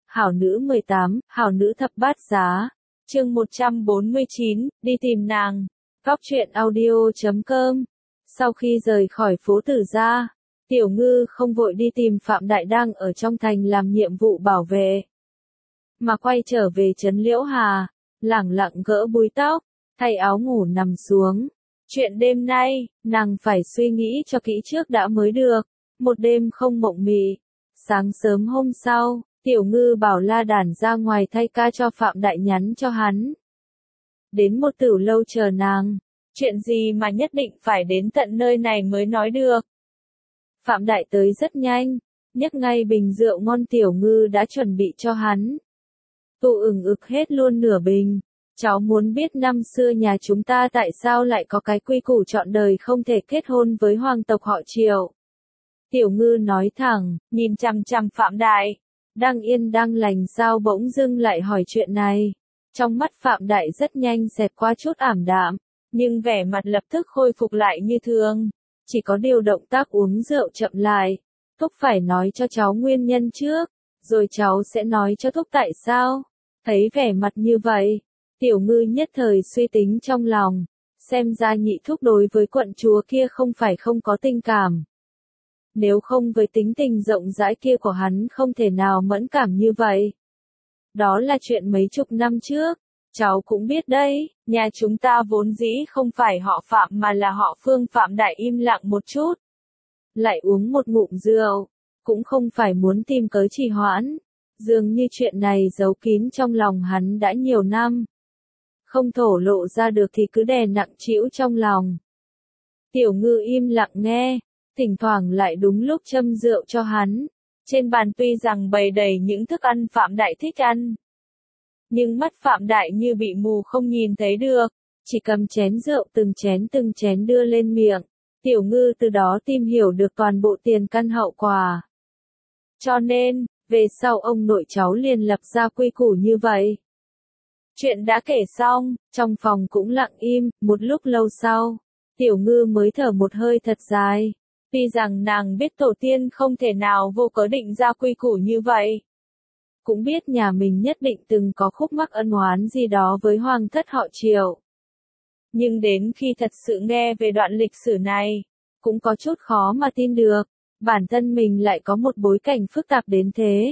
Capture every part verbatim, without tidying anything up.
Hảo nữ mười tám, Hảo nữ thập bát giá. Chương một trăm bốn mươi chín, đi tìm nàng. Góc truyện audio chấm com. Sau khi rời khỏi phố Tử Gia, Tiểu Ngư không vội đi tìm Phạm Đại đang ở trong thành làm nhiệm vụ bảo vệ, mà quay trở về trấn Liễu Hà, lẳng lặng gỡ búi tóc, thay áo ngủ nằm xuống. Chuyện đêm nay, nàng phải suy nghĩ cho kỹ trước đã mới được. Một đêm không mộng mị. Sáng sớm hôm sau, Tiểu Ngư bảo La Đản ra ngoài thay ca cho Phạm Đại nhắn cho hắn. Đến một tửu lâu chờ nàng. Chuyện gì mà nhất định phải đến tận nơi này mới nói được. Phạm Đại tới rất nhanh, nhấc ngay bình rượu ngon Tiểu Ngư đã chuẩn bị cho hắn. Tụ ửng ực hết luôn nửa bình. Cháu muốn biết năm xưa nhà chúng ta tại sao lại có cái quy củ trọn đời không thể kết hôn với hoàng tộc họ Triệu. Tiểu Ngư nói thẳng, nhìn chằm chằm Phạm Đại. Đang yên đang lành sao bỗng dưng lại hỏi chuyện này. Trong mắt Phạm Đại rất nhanh xẹt qua chút ảm đạm, nhưng vẻ mặt lập tức khôi phục lại như thường. Chỉ có điều động tác uống rượu chậm lại. Thúc phải nói cho cháu nguyên nhân trước, rồi cháu sẽ nói cho Thúc tại sao. Thấy vẻ mặt như vậy, Tiểu Ngư nhất thời suy tính trong lòng. Xem ra nhị thúc đối với quận chúa kia không phải không có tình cảm. Nếu không với tính tình rộng rãi kia của hắn không thể nào mẫn cảm như vậy. Đó là chuyện mấy chục năm trước. Cháu cũng biết đấy, nhà chúng ta vốn dĩ không phải họ Phạm mà là họ Phương. Phạm Đại im lặng một chút. Lại uống một ngụm rượu. Cũng không phải muốn tìm cớ trì hoãn. Dường như chuyện này giấu kín trong lòng hắn đã nhiều năm. Không thổ lộ ra được thì cứ đè nặng trĩu trong lòng. Tiểu Ngư im lặng nghe. Thỉnh thoảng lại đúng lúc châm rượu cho hắn. Trên bàn tuy rằng bày đầy những thức ăn Phạm Đại thích ăn. Nhưng mắt Phạm Đại như bị mù không nhìn thấy được. Chỉ cầm chén rượu từng chén từng chén đưa lên miệng. Tiểu Ngư từ đó tìm hiểu được toàn bộ tiền căn hậu quả. Cho nên, về sau ông nội cháu liền lập ra quy củ như vậy. Chuyện đã kể xong, trong phòng cũng lặng im, một lúc lâu sau. Tiểu Ngư mới thở một hơi thật dài. Tuy rằng nàng biết tổ tiên không thể nào vô cớ định ra quy củ như vậy. Cũng biết nhà mình nhất định từng có khúc mắc ân oán gì đó với hoàng thất họ Triệu. Nhưng đến khi thật sự nghe về đoạn lịch sử này, cũng có chút khó mà tin được, bản thân mình lại có một bối cảnh phức tạp đến thế.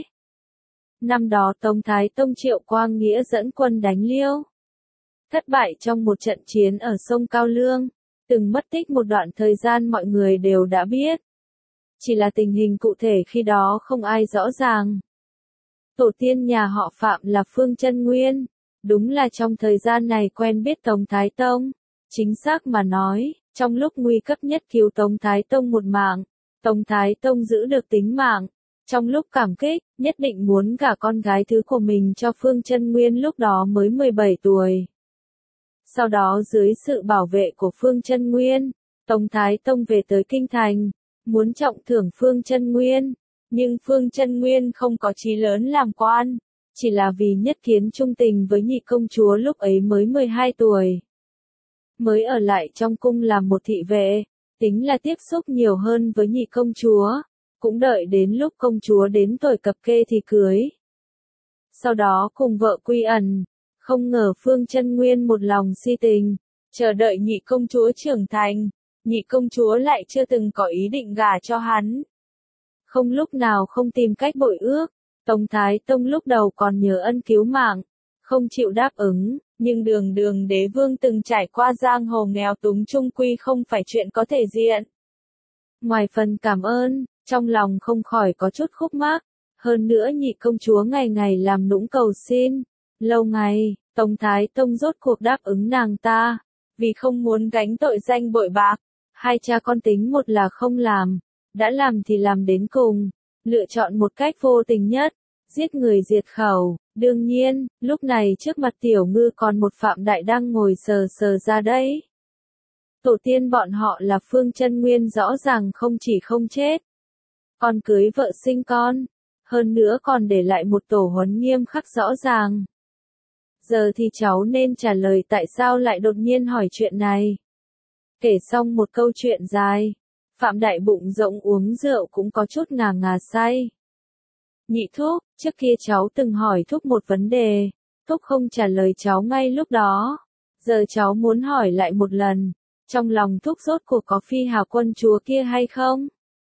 Năm đó Tống Thái Tông Triệu Quang Nghĩa dẫn quân đánh Liêu. Thất bại trong một trận chiến ở sông Cao Lương. Từng mất tích một đoạn thời gian mọi người đều đã biết. Chỉ là tình hình cụ thể khi đó không ai rõ ràng. Tổ tiên nhà họ Phạm là Phương Chân Nguyên. Đúng là trong thời gian này quen biết Tống Thái Tông. Chính xác mà nói, trong lúc nguy cấp nhất cứu Tống Thái Tông một mạng. Tống Thái Tông giữ được tính mạng. Trong lúc cảm kích, nhất định muốn gả con gái thứ của mình cho Phương Chân Nguyên lúc đó mới mười bảy tuổi. Sau đó dưới sự bảo vệ của Phương Chân Nguyên, Tống Thái Tông về tới Kinh Thành, muốn trọng thưởng Phương Chân Nguyên, nhưng Phương Chân Nguyên không có chí lớn làm quan, chỉ là vì nhất kiến trung tình với nhị công chúa lúc ấy mới mười hai tuổi. Mới ở lại trong cung làm một thị vệ, tính là tiếp xúc nhiều hơn với nhị công chúa, cũng đợi đến lúc công chúa đến tuổi cập kê thì cưới. Sau đó cùng vợ quy ẩn. Không ngờ Phương Chân Nguyên một lòng si tình, chờ đợi nhị công chúa trưởng thành, nhị công chúa lại chưa từng có ý định gả cho hắn. Không lúc nào không tìm cách bội ước, Tống Thái Tông lúc đầu còn nhớ ân cứu mạng, không chịu đáp ứng, nhưng đường đường đế vương từng trải qua giang hồ nghèo túng chung quy không phải chuyện có thể diện. Ngoài phần cảm ơn, trong lòng không khỏi có chút khúc mắc, hơn nữa nhị công chúa ngày ngày làm nũng cầu xin. Lâu ngày, Tống Thái Tông rốt cuộc đáp ứng nàng ta, vì không muốn gánh tội danh bội bạc, hai cha con tính một là không làm, đã làm thì làm đến cùng, lựa chọn một cách vô tình nhất, giết người diệt khẩu. Đương nhiên, lúc này trước mặt Tiểu Ngư còn một Phạm Đại đang ngồi sờ sờ ra đấy. Tổ tiên bọn họ là Phương Chân Nguyên rõ ràng không chỉ không chết, còn cưới vợ sinh con, hơn nữa còn để lại một tổ huấn nghiêm khắc rõ ràng. Giờ thì cháu nên trả lời tại sao lại đột nhiên hỏi chuyện này. Kể xong một câu chuyện dài, Phạm Đại bụng rộng uống rượu cũng có chút ngà ngà say. Nhị thúc, trước kia cháu từng hỏi thúc một vấn đề, thúc không trả lời cháu ngay lúc đó. Giờ cháu muốn hỏi lại một lần, trong lòng thúc rốt cuộc có phi hào quân chúa kia hay không?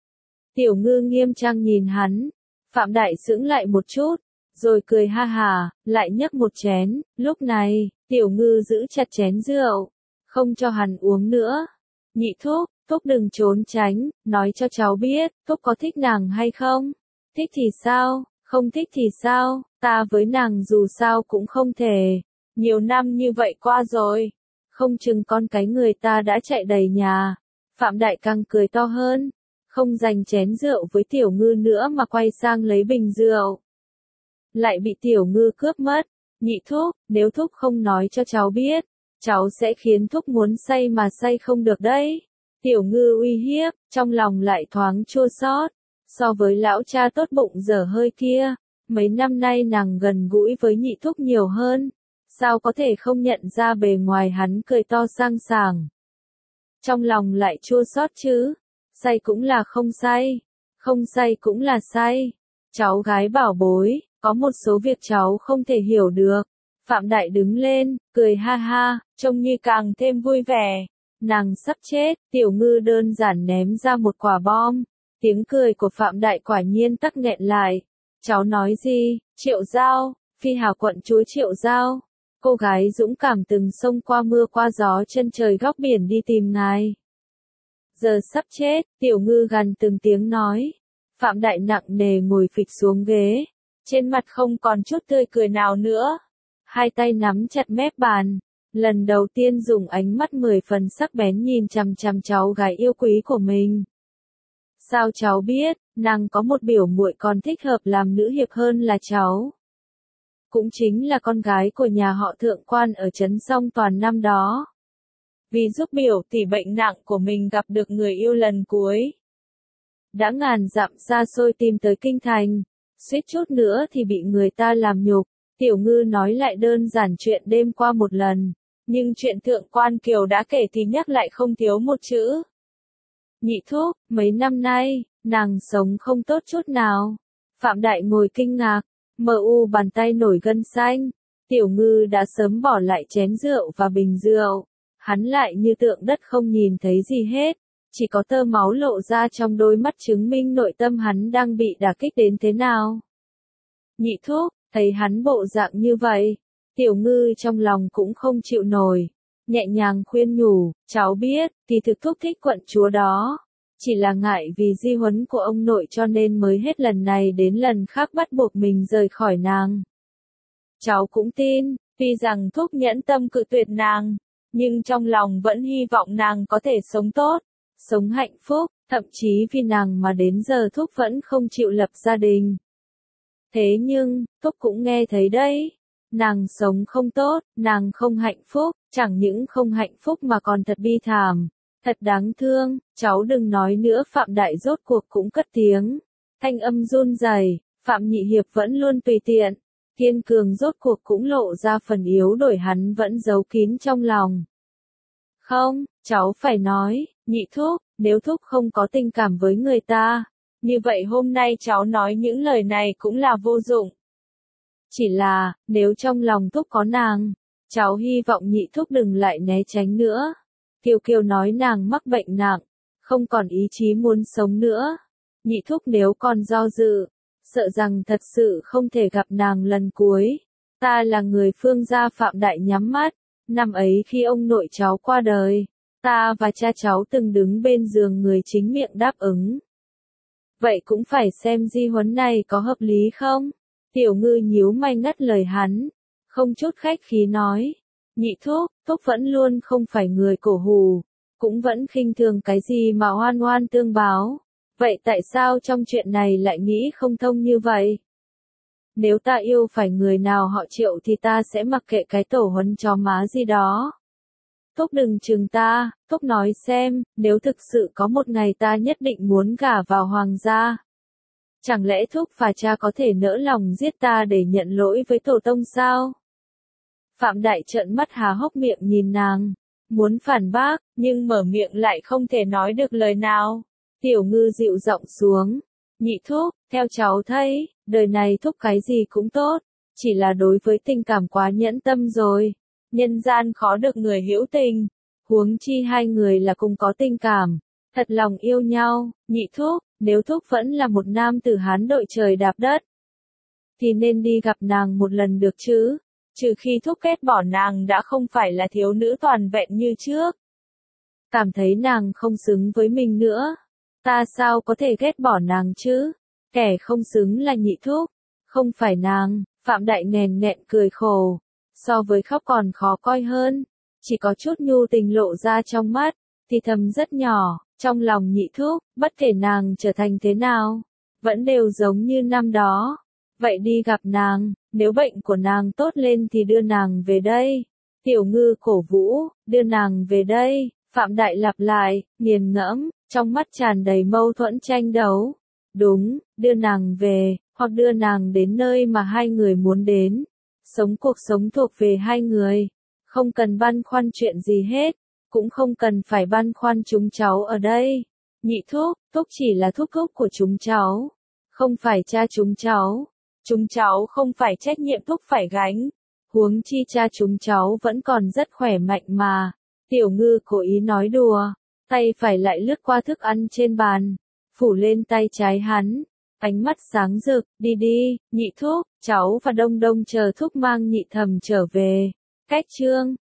Tiểu Ngư nghiêm trang nhìn hắn, Phạm Đại sững lại một chút, rồi cười ha hà, lại nhấc một chén, lúc này, Tiểu Ngư giữ chặt chén rượu, không cho hắn uống nữa. Nhị thúc, thúc đừng trốn tránh, nói cho cháu biết, thúc có thích nàng hay không? Thích thì sao, không thích thì sao, ta với nàng dù sao cũng không thể. Nhiều năm như vậy qua rồi, không chừng con cái người ta đã chạy đầy nhà. Phạm Đại càng cười to hơn, không giành chén rượu với Tiểu Ngư nữa mà quay sang lấy bình rượu. Lại bị Tiểu Ngư cướp mất. Nhị thúc, nếu thúc không nói cho cháu biết, cháu sẽ khiến thúc muốn say mà say không được đấy. Tiểu Ngư uy hiếp, trong lòng lại thoáng chua xót. So với lão cha tốt bụng dở hơi kia, mấy năm nay nàng gần gũi với nhị thúc nhiều hơn. Sao có thể không nhận ra bề ngoài hắn cười to sang sảng. Trong lòng lại chua xót chứ. Say cũng là không say, không say cũng là say. Cháu gái bảo bối, có một số việc cháu không thể hiểu được. Phạm Đại đứng lên, cười ha ha, trông như càng thêm vui vẻ. Nàng sắp chết, Tiểu Ngư đơn giản ném ra một quả bom. Tiếng cười của Phạm Đại quả nhiên tắc nghẹn lại. Cháu nói gì? Triệu Giao, phi hào quận chúa Triệu Giao. Cô gái dũng cảm từng xông qua mưa qua gió chân trời góc biển đi tìm ngài. Giờ sắp chết, Tiểu Ngư gằn từng tiếng nói. Phạm Đại nặng nề ngồi phịch xuống ghế. Trên mặt không còn chút tươi cười nào nữa. Hai tay nắm chặt mép bàn. Lần đầu tiên dùng ánh mắt mười phần sắc bén nhìn chằm chằm cháu gái yêu quý của mình. Sao cháu biết, nàng có một biểu muội còn thích hợp làm nữ hiệp hơn là cháu. Cũng chính là con gái của nhà họ thượng quan ở trấn Song Toàn năm đó. Vì giúp biểu tỷ bệnh nặng của mình gặp được người yêu lần cuối. Đã ngàn dặm xa xôi tìm tới kinh thành, suýt chút nữa thì bị người ta làm nhục. Tiểu Ngư nói lại đơn giản chuyện đêm qua một lần, nhưng chuyện thượng quan Kiều đã kể thì nhắc lại không thiếu một chữ. Nhị thúc, mấy năm nay, nàng sống không tốt chút nào. Phạm Đại ngồi kinh ngạc, mờ u bàn tay nổi gân xanh. Tiểu Ngư đã sớm bỏ lại chén rượu và bình rượu. Hắn lại như tượng đất không nhìn thấy gì hết. Chỉ có tơ máu lộ ra trong đôi mắt chứng minh nội tâm hắn đang bị đả kích đến thế nào. Nhị thúc, thấy hắn bộ dạng như vậy, Tiểu Ngư trong lòng cũng không chịu nổi. Nhẹ nhàng khuyên nhủ, cháu biết, thì thực thúc thích quận chúa đó. Chỉ là ngại vì di huấn của ông nội cho nên mới hết lần này đến lần khác bắt buộc mình rời khỏi nàng. Cháu cũng tin, tuy rằng thúc nhẫn tâm cự tuyệt nàng, nhưng trong lòng vẫn hy vọng nàng có thể sống tốt, sống hạnh phúc, thậm chí vì nàng mà đến giờ thúc vẫn không chịu lập gia đình. Thế nhưng, thúc cũng nghe thấy đấy. Nàng sống không tốt, nàng không hạnh phúc, chẳng những không hạnh phúc mà còn thật bi thảm, thật đáng thương. Cháu đừng nói nữa. Phạm Đại rốt cuộc cũng cất tiếng, thanh âm run rẩy. Phạm Nhị Hiệp vẫn luôn tùy tiện, kiên cường rốt cuộc cũng lộ ra phần yếu đổi hắn vẫn giấu kín trong lòng. Không, cháu phải nói, nhị thúc, nếu thúc không có tình cảm với người ta, như vậy hôm nay cháu nói những lời này cũng là vô dụng. Chỉ là, nếu trong lòng thúc có nàng, cháu hy vọng nhị thúc đừng lại né tránh nữa. Kiều Kiều nói nàng mắc bệnh nặng, không còn ý chí muốn sống nữa. Nhị thúc nếu còn do dự, sợ rằng thật sự không thể gặp nàng lần cuối. Ta là người Phương gia. Phạm Đại nhắm mắt, năm ấy khi ông nội cháu qua đời, ta và cha cháu từng đứng bên giường người chính miệng đáp ứng. Vậy cũng phải xem di huấn này có hợp lý không? Tiểu Ngư nhíu mày ngắt lời hắn, không chút khách khí nói. Nhị thúc, thúc vẫn luôn không phải người cổ hủ, cũng vẫn khinh thường cái gì mà oan oan tương báo. Vậy tại sao trong chuyện này lại nghĩ không thông như vậy? Nếu ta yêu phải người nào họ Triệu thì ta sẽ mặc kệ cái tổ huấn chó má gì đó. Thúc đừng chừng ta, thúc nói xem, nếu thực sự có một ngày ta nhất định muốn gả vào hoàng gia, chẳng lẽ thúc và cha có thể nỡ lòng giết ta để nhận lỗi với tổ tông sao? Phạm Đại trợn mắt há hốc miệng nhìn nàng, muốn phản bác, nhưng mở miệng lại không thể nói được lời nào. Tiểu Ngư dịu giọng xuống, nhị thúc, theo cháu thấy, Đời này thúc cái gì cũng tốt, chỉ là đối với tình cảm quá nhẫn tâm rồi. Nhân gian khó được người hữu tình, huống chi hai người là cùng có tình cảm, thật lòng yêu nhau. Nhị thúc, nếu thúc vẫn là một nam tử Hán đội trời đạp đất, thì nên đi gặp nàng một lần được chứ, trừ khi thúc ghét bỏ nàng đã không phải là thiếu nữ toàn vẹn như trước. Cảm thấy nàng không xứng với mình nữa, ta sao có thể ghét bỏ nàng chứ, kẻ không xứng là nhị thúc, không phải nàng. Phạm Đại nèn nẹn cười khổ, so với khóc còn khó coi hơn, chỉ có chút nhu tình lộ ra trong mắt, thì thầm rất nhỏ, trong lòng nhị thúc, bất kể nàng trở thành thế nào, vẫn đều giống như năm đó. Vậy đi gặp nàng, nếu bệnh của nàng tốt lên thì đưa nàng về đây. Tiểu Ngư cổ vũ, đưa nàng về đây. Phạm Đại lặp lại, nghiền ngẫm, trong mắt tràn đầy mâu thuẫn tranh đấu. Đúng, đưa nàng về, hoặc đưa nàng đến nơi mà hai người muốn đến. Sống cuộc sống thuộc về hai người. Không cần băn khoăn chuyện gì hết, cũng không cần phải băn khoăn chúng cháu ở đây. Nhị thúc, thúc chỉ là thúc thúc của chúng cháu, không phải cha chúng cháu. Chúng cháu không phải trách nhiệm thúc phải gánh. Huống chi cha chúng cháu vẫn còn rất khỏe mạnh mà. Tiểu Ngư cố ý nói đùa, tay phải lại lướt qua thức ăn trên bàn, phủ lên tay trái hắn, ánh mắt sáng rực, đi đi, nhị thúc, cháu và Đông Đông chờ thúc mang nhị thầm trở về. Cách chương